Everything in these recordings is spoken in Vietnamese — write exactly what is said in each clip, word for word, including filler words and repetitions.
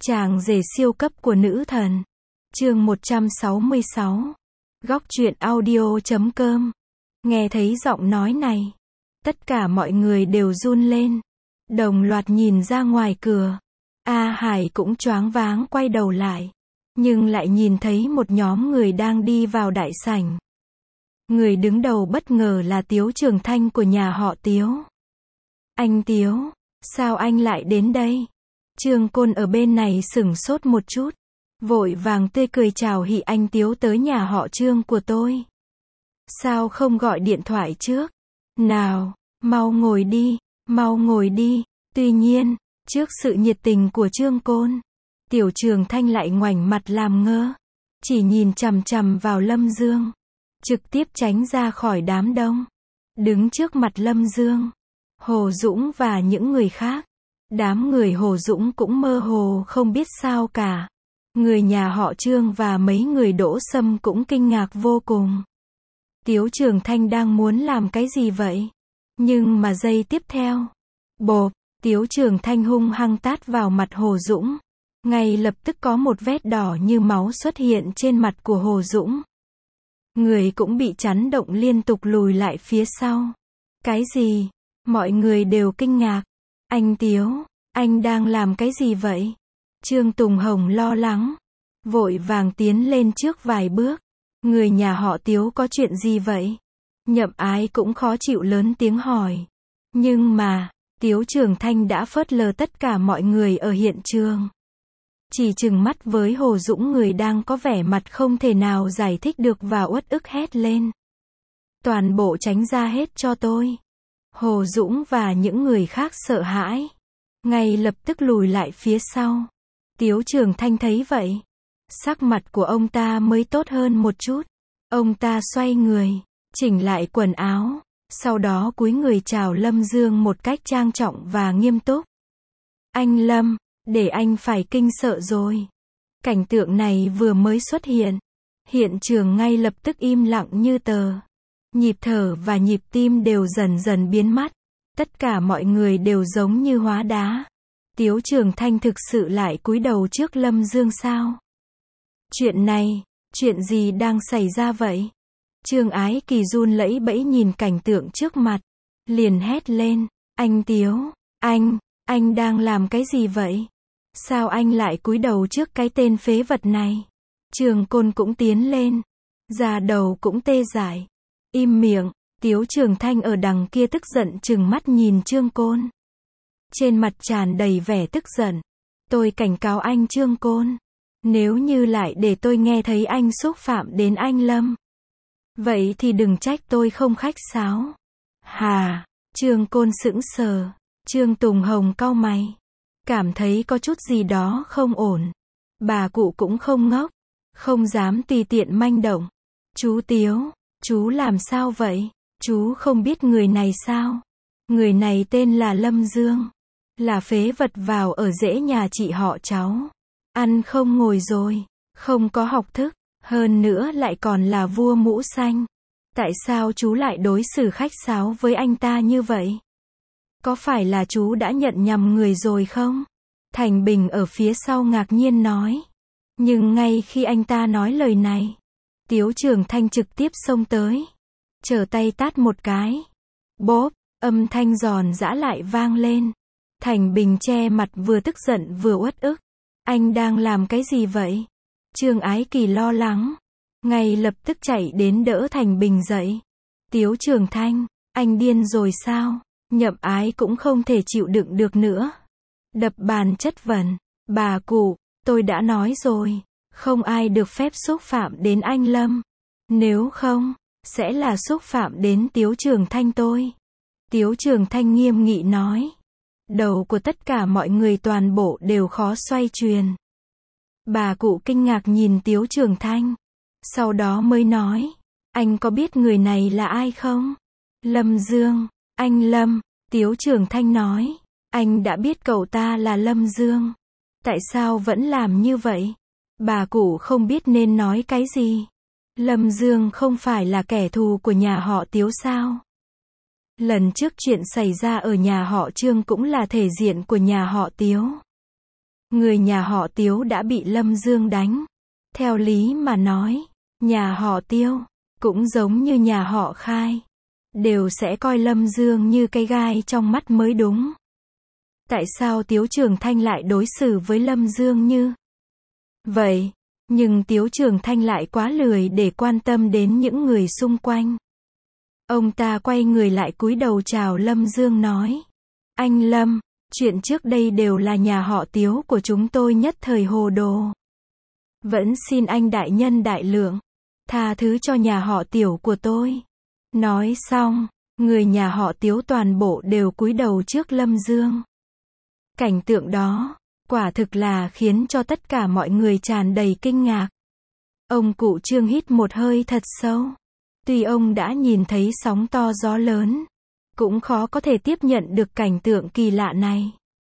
Chàng rể siêu cấp của nữ thần. Chương một trăm sáu mươi sáu. Góc truyện audio chấm com. Nghe thấy giọng nói này, tất cả mọi người đều run lên, đồng loạt nhìn ra ngoài cửa. A Hải cũng choáng váng quay đầu lại, nhưng lại nhìn thấy một nhóm người đang đi vào đại sảnh. Người đứng đầu bất ngờ là Tiếu Trường Thanh của nhà họ Tiếu. Anh Tiếu, sao anh lại đến đây? Trương Côn ở bên này sửng sốt một chút, vội vàng tươi cười chào hỉ anh Tiếu tới nhà họ Trương của tôi. Sao không gọi điện thoại trước? Nào, mau ngồi đi, mau ngồi đi. Tuy nhiên, trước sự nhiệt tình của Trương Côn, Tiểu Trường Thanh lại ngoảnh mặt làm ngơ, chỉ nhìn chằm chằm vào Lâm Dương, trực tiếp tránh ra khỏi đám đông. Đứng trước mặt Lâm Dương, Hồ Dũng và những người khác, đám người Hồ Dũng cũng mơ hồ không biết sao cả. Người nhà họ Trương và mấy người Đỗ Sâm cũng kinh ngạc vô cùng. Tiếu Trường Thanh đang muốn làm cái gì vậy? Nhưng mà giây tiếp theo, bộp, Tiếu Trường Thanh hung hăng tát vào mặt Hồ Dũng. Ngay lập tức có một vết đỏ như máu xuất hiện trên mặt của Hồ Dũng. Người cũng bị chấn động liên tục lùi lại phía sau. Cái gì? Mọi người đều kinh ngạc. Anh Tiếu, anh đang làm cái gì vậy? Trương Tùng Hồng lo lắng, vội vàng tiến lên trước vài bước. Người nhà họ Tiếu có chuyện gì vậy? Nhậm Ái cũng khó chịu lớn tiếng hỏi. Nhưng mà, Tiếu Trường Thanh đã phớt lờ tất cả mọi người ở hiện trường. Chỉ trừng mắt với Hồ Dũng, người đang có vẻ mặt không thể nào giải thích được và uất ức hét lên. Toàn bộ tránh ra hết cho tôi. Hồ Dũng và những người khác sợ hãi, ngay lập tức lùi lại phía sau. Tiếu Trường Thanh thấy vậy, sắc mặt của ông ta mới tốt hơn một chút. Ông ta xoay người, chỉnh lại quần áo, sau đó cúi người chào Lâm Dương một cách trang trọng và nghiêm túc. Anh Lâm, để anh phải kinh sợ rồi. Cảnh tượng này vừa mới xuất hiện, hiện trường ngay lập tức im lặng như tờ. Nhịp thở và nhịp tim đều dần dần biến mất. Tất cả mọi người đều giống như hóa đá. Tiếu Trường Thanh thực sự lại cúi đầu trước Lâm Dương sao? Chuyện này, chuyện gì đang xảy ra vậy? Trương Ái Kỳ run lẩy bẩy nhìn cảnh tượng trước mặt, liền hét lên, anh Tiếu, anh, anh đang làm cái gì vậy? Sao anh lại cúi đầu trước cái tên phế vật này? Trương Côn cũng tiến lên, da đầu cũng tê dại. Im miệng. Tiếu Trường Thanh ở đằng kia tức giận trừng mắt nhìn Trương Côn, trên mặt tràn đầy vẻ tức giận. Tôi cảnh cáo anh Trương Côn, nếu như lại để tôi nghe thấy anh xúc phạm đến anh Lâm, vậy thì đừng trách tôi không khách sáo. Hà, Trương Côn sững sờ. Trương Tùng Hồng cau mày, cảm thấy có chút gì đó không ổn. Bà cụ cũng không ngốc, không dám tùy tiện manh động. Chú Tiếu, chú làm sao vậy? Chú không biết người này sao? Người này tên là Lâm Dương, là phế vật vào ở rễ nhà chị họ cháu. Ăn không ngồi rồi, không có học thức, hơn nữa lại còn là vua mũ xanh. Tại sao chú lại đối xử khách sáo với anh ta như vậy? Có phải là chú đã nhận nhầm người rồi không? Thành Bình ở phía sau ngạc nhiên nói. Nhưng ngay khi anh ta nói lời này, Tiếu Trường Thanh trực tiếp xông tới, trở tay tát một cái. Bốp, âm thanh giòn giã lại vang lên. Thành Bình che mặt vừa tức giận vừa uất ức. Anh đang làm cái gì vậy? Trương Ái Kỳ lo lắng, ngay lập tức chạy đến đỡ Thành Bình dậy. Tiếu Trường Thanh, anh điên rồi sao? Nhậm Ái cũng không thể chịu đựng được nữa, đập bàn chất vấn. Bà cụ, tôi đã nói rồi, không ai được phép xúc phạm đến anh Lâm. Nếu không, sẽ là xúc phạm đến Tiếu Trường Thanh tôi. Tiếu Trường Thanh nghiêm nghị nói. Đầu của tất cả mọi người toàn bộ đều khó xoay chuyển. Bà cụ kinh ngạc nhìn Tiếu Trường Thanh, sau đó mới nói, anh có biết người này là ai không? Lâm Dương. Anh Lâm. Tiếu Trường Thanh nói, anh đã biết cậu ta là Lâm Dương, tại sao vẫn làm như vậy? Bà cụ không biết nên nói cái gì. Lâm Dương không phải là kẻ thù của nhà họ Tiếu sao? Lần trước chuyện xảy ra ở nhà họ Trương cũng là thể diện của nhà họ Tiếu. người nhà họ Tiếu đã bị Lâm Dương đánh. Theo lý mà nói, nhà họ Tiêu, cũng giống như nhà họ Khai, đều sẽ coi Lâm Dương như cái gai trong mắt mới đúng. Tại sao Tiếu Trường Thanh lại đối xử với Lâm Dương như vậy? Nhưng Tiếu Trường Thanh lại quá lười để quan tâm đến những người xung quanh. Ông ta quay người lại cúi đầu chào Lâm Dương nói: Anh Lâm, chuyện trước đây đều là nhà họ Tiếu của chúng tôi nhất thời hồ đồ. Vẫn xin anh đại nhân đại lượng, tha thứ cho nhà họ Tiểu của tôi. Nói xong, người nhà họ Tiếu toàn bộ đều cúi đầu trước Lâm Dương. Cảnh tượng đó, quả thực là khiến cho tất cả mọi người tràn đầy kinh ngạc. Ông cụ Trương hít một hơi thật sâu. Tuy ông đã nhìn thấy sóng to gió lớn, cũng khó có thể tiếp nhận được cảnh tượng kỳ lạ này.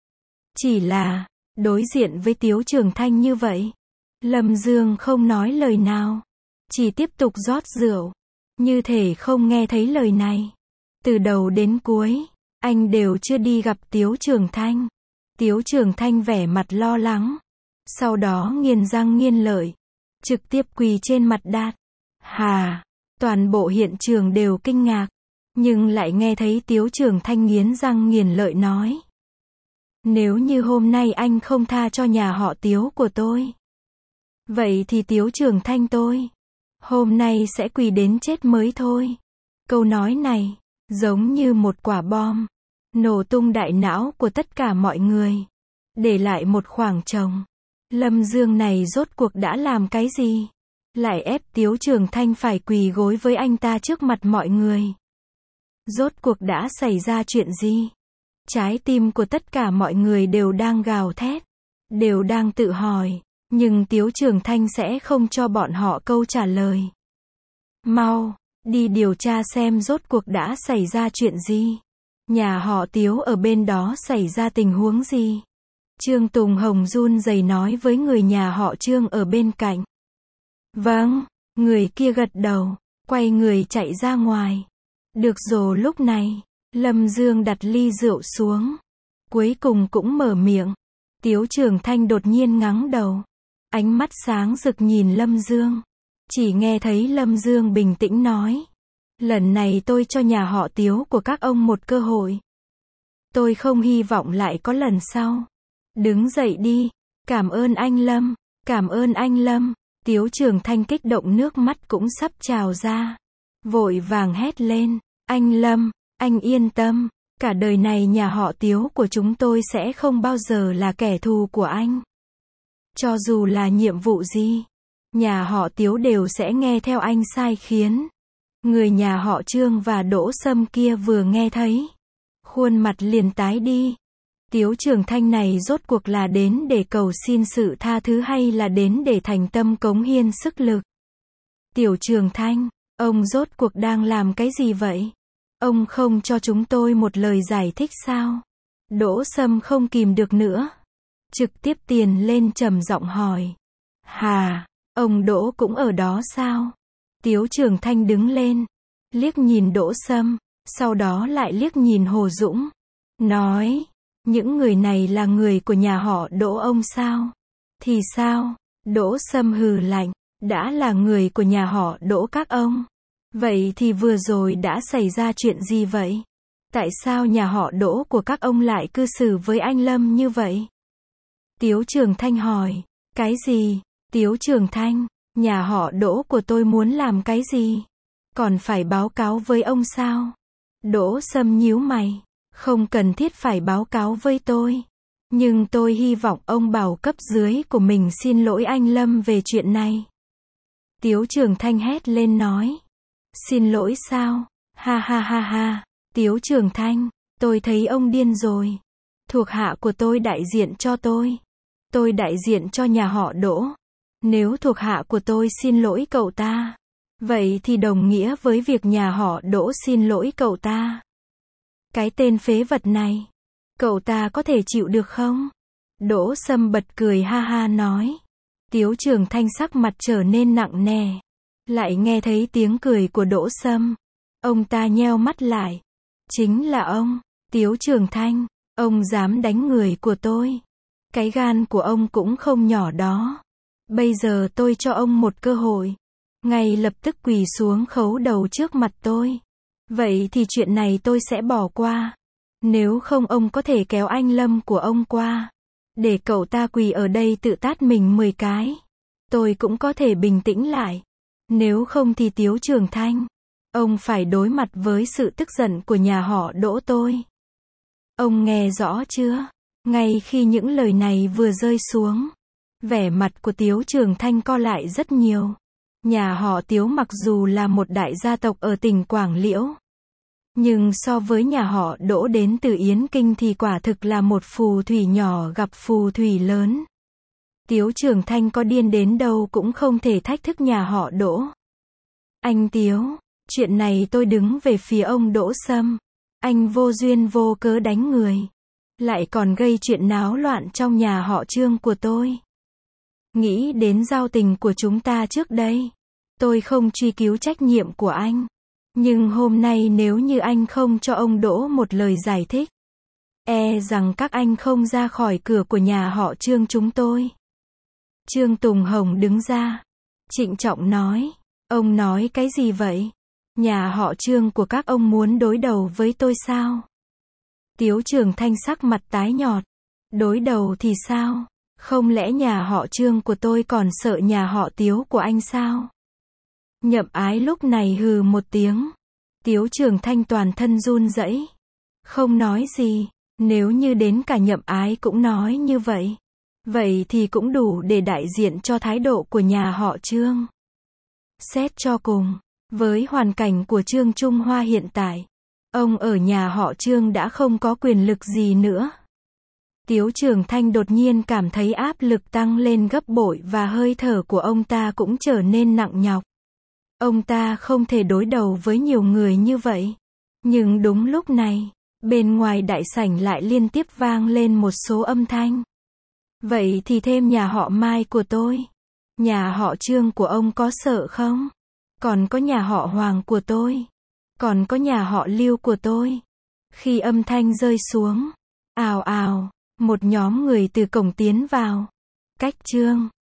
Chỉ là, đối diện với Tiếu Trường Thanh như vậy, Lâm Dương không nói lời nào, chỉ tiếp tục rót rượu, như thể không nghe thấy lời này. Từ đầu đến cuối, anh đều chưa đi gặp Tiếu Trường Thanh. Tiếu Trường Thanh vẻ mặt lo lắng, sau đó nghiến răng nghiến lợi, trực tiếp quỳ trên mặt đất. Hà, toàn bộ hiện trường đều kinh ngạc, nhưng lại nghe thấy Tiếu Trường Thanh nghiến răng nghiến lợi nói: Nếu như hôm nay anh không tha cho nhà họ Tiếu của tôi, vậy thì Tiếu Trường Thanh tôi, hôm nay sẽ quỳ đến chết mới thôi. Câu nói này, giống như một quả bom, nổ tung đại não của tất cả mọi người, để lại một khoảng trống. Lâm Dương này rốt cuộc đã làm cái gì? Lại ép Tiếu Trường Thanh phải quỳ gối với anh ta trước mặt mọi người. Rốt cuộc đã xảy ra chuyện gì? Trái tim của tất cả mọi người đều đang gào thét, đều đang tự hỏi, nhưng Tiếu Trường Thanh sẽ không cho bọn họ câu trả lời. Mau, đi điều tra xem rốt cuộc đã xảy ra chuyện gì. Nhà họ Tiếu ở bên đó xảy ra tình huống gì? Trương Tùng Hồng run rẩy nói với người nhà họ Trương ở bên cạnh. Vâng, người kia gật đầu, quay người chạy ra ngoài. Được rồi, lúc này, Lâm Dương đặt ly rượu xuống, cuối cùng cũng mở miệng. Tiếu Trường Thanh đột nhiên ngẩng đầu, ánh mắt sáng rực nhìn Lâm Dương. Chỉ nghe thấy Lâm Dương bình tĩnh nói: Lần này tôi cho nhà họ Tiếu của các ông một cơ hội. Tôi không hy vọng lại có lần sau. Đứng dậy đi. Cảm ơn anh Lâm, cảm ơn anh Lâm. Tiếu Trường Thanh kích động nước mắt cũng sắp trào ra. Vội vàng hét lên: Anh Lâm, anh yên tâm, cả đời này nhà họ Tiếu của chúng tôi sẽ không bao giờ là kẻ thù của anh. Cho dù là nhiệm vụ gì, nhà họ Tiếu đều sẽ nghe theo anh sai khiến. Người nhà họ Trương và Đỗ Sâm kia vừa nghe thấy, khuôn mặt liền tái đi. Tiếu Trường Thanh này rốt cuộc là đến để cầu xin sự tha thứ hay là đến để thành tâm cống hiến sức lực? Tiểu Trường Thanh, ông rốt cuộc đang làm cái gì vậy? Ông không cho chúng tôi một lời giải thích sao? Đỗ Sâm không kìm được nữa, trực tiếp tiền lên trầm giọng hỏi. Hà, ông Đỗ cũng ở đó sao? Tiếu Trường Thanh đứng lên, liếc nhìn Đỗ Sâm, sau đó lại liếc nhìn Hồ Dũng, nói: Những người này là người của nhà họ Đỗ ông sao? Thì sao? Đỗ Sâm hừ lạnh: Đã là người của nhà họ Đỗ các ông, vậy thì vừa rồi đã xảy ra chuyện gì vậy? Tại sao nhà họ Đỗ của các ông lại cư xử với anh Lâm như vậy? Tiếu Trường Thanh hỏi. Cái gì? Tiếu Trường Thanh, nhà họ Đỗ của tôi muốn làm cái gì? Còn phải báo cáo với ông sao? Đỗ Sâm nhíu mày. Không cần thiết phải báo cáo với tôi. Nhưng tôi hy vọng ông bảo cấp dưới của mình xin lỗi anh Lâm về chuyện này. Tiếu Trường Thanh hét lên nói. Xin lỗi sao? Ha ha ha ha. Tiếu Trường Thanh, tôi thấy ông điên rồi. Thuộc hạ của tôi đại diện cho tôi. Tôi đại diện cho nhà họ Đỗ. Nếu thuộc hạ của tôi xin lỗi cậu ta, vậy thì đồng nghĩa với việc nhà họ Đỗ xin lỗi cậu ta. Cái tên phế vật này, cậu ta có thể chịu được không? Đỗ Sâm bật cười ha ha nói. Tiếu Trường Thanh sắc mặt trở nên nặng nề. Lại nghe thấy tiếng cười của Đỗ Sâm. Ông ta nheo mắt lại. Chính là ông, Tiếu Trường Thanh, ông dám đánh người của tôi. Cái gan của ông cũng không nhỏ đó. Bây giờ tôi cho ông một cơ hội. Ngay lập tức quỳ xuống khấu đầu trước mặt tôi. Vậy thì chuyện này tôi sẽ bỏ qua. Nếu không ông có thể kéo anh Lâm của ông qua. Để cậu ta quỳ ở đây tự tát mình mười cái. Tôi cũng có thể bình tĩnh lại. Nếu không thì Tiếu Trường Thanh, ông phải đối mặt với sự tức giận của nhà họ Đỗ tôi. Ông nghe rõ chưa? Ngay khi những lời này vừa rơi xuống, vẻ mặt của Tiếu Trường Thanh co lại rất nhiều. Nhà họ Tiếu mặc dù là một đại gia tộc ở tỉnh Quảng Liễu, nhưng so với nhà họ Đỗ đến từ Yến Kinh thì quả thực là một phù thủy nhỏ gặp phù thủy lớn. Tiếu Trường Thanh có điên đến đâu cũng không thể thách thức nhà họ Đỗ. Anh Tiếu, chuyện này tôi đứng về phía ông Đỗ Sâm. Anh vô duyên vô cớ đánh người. Lại còn gây chuyện náo loạn trong nhà họ Trương của tôi. Nghĩ đến giao tình của chúng ta trước đây. Tôi không truy cứu trách nhiệm của anh. Nhưng hôm nay nếu như anh không cho ông Đỗ một lời giải thích, e rằng các anh không ra khỏi cửa của nhà họ Trương chúng tôi. Trương Tùng Hồng đứng ra, trịnh trọng nói, ông nói cái gì vậy? Nhà họ Trương của các ông muốn đối đầu với tôi sao? Tiếu Trường Thanh sắc mặt tái nhợt. Đối đầu thì sao? Không lẽ nhà họ Trương của tôi còn sợ nhà họ Tiếu của anh sao? Nhậm Ái lúc này hừ một tiếng. Tiếu Trường Thanh toàn thân run rẩy, không nói gì. Nếu như đến cả Nhậm Ái cũng nói như vậy, vậy thì cũng đủ để đại diện cho thái độ của nhà họ Trương. Xét cho cùng, với hoàn cảnh của Trương Trung Hoa hiện tại, ông ở nhà họ Trương đã không có quyền lực gì nữa. Tiếu Trường Thanh đột nhiên cảm thấy áp lực tăng lên gấp bội và hơi thở của ông ta cũng trở nên nặng nhọc. Ông ta không thể đối đầu với nhiều người như vậy. Nhưng đúng lúc này, bên ngoài đại sảnh lại liên tiếp vang lên một số âm thanh. Vậy thì thêm nhà họ Mai của tôi. Nhà họ Trương của ông có sợ không? Còn có nhà họ Hoàng của tôi. Còn có nhà họ Lưu của tôi. Khi âm thanh rơi xuống, ào ào, một nhóm người từ cổng tiến vào. Cách Trương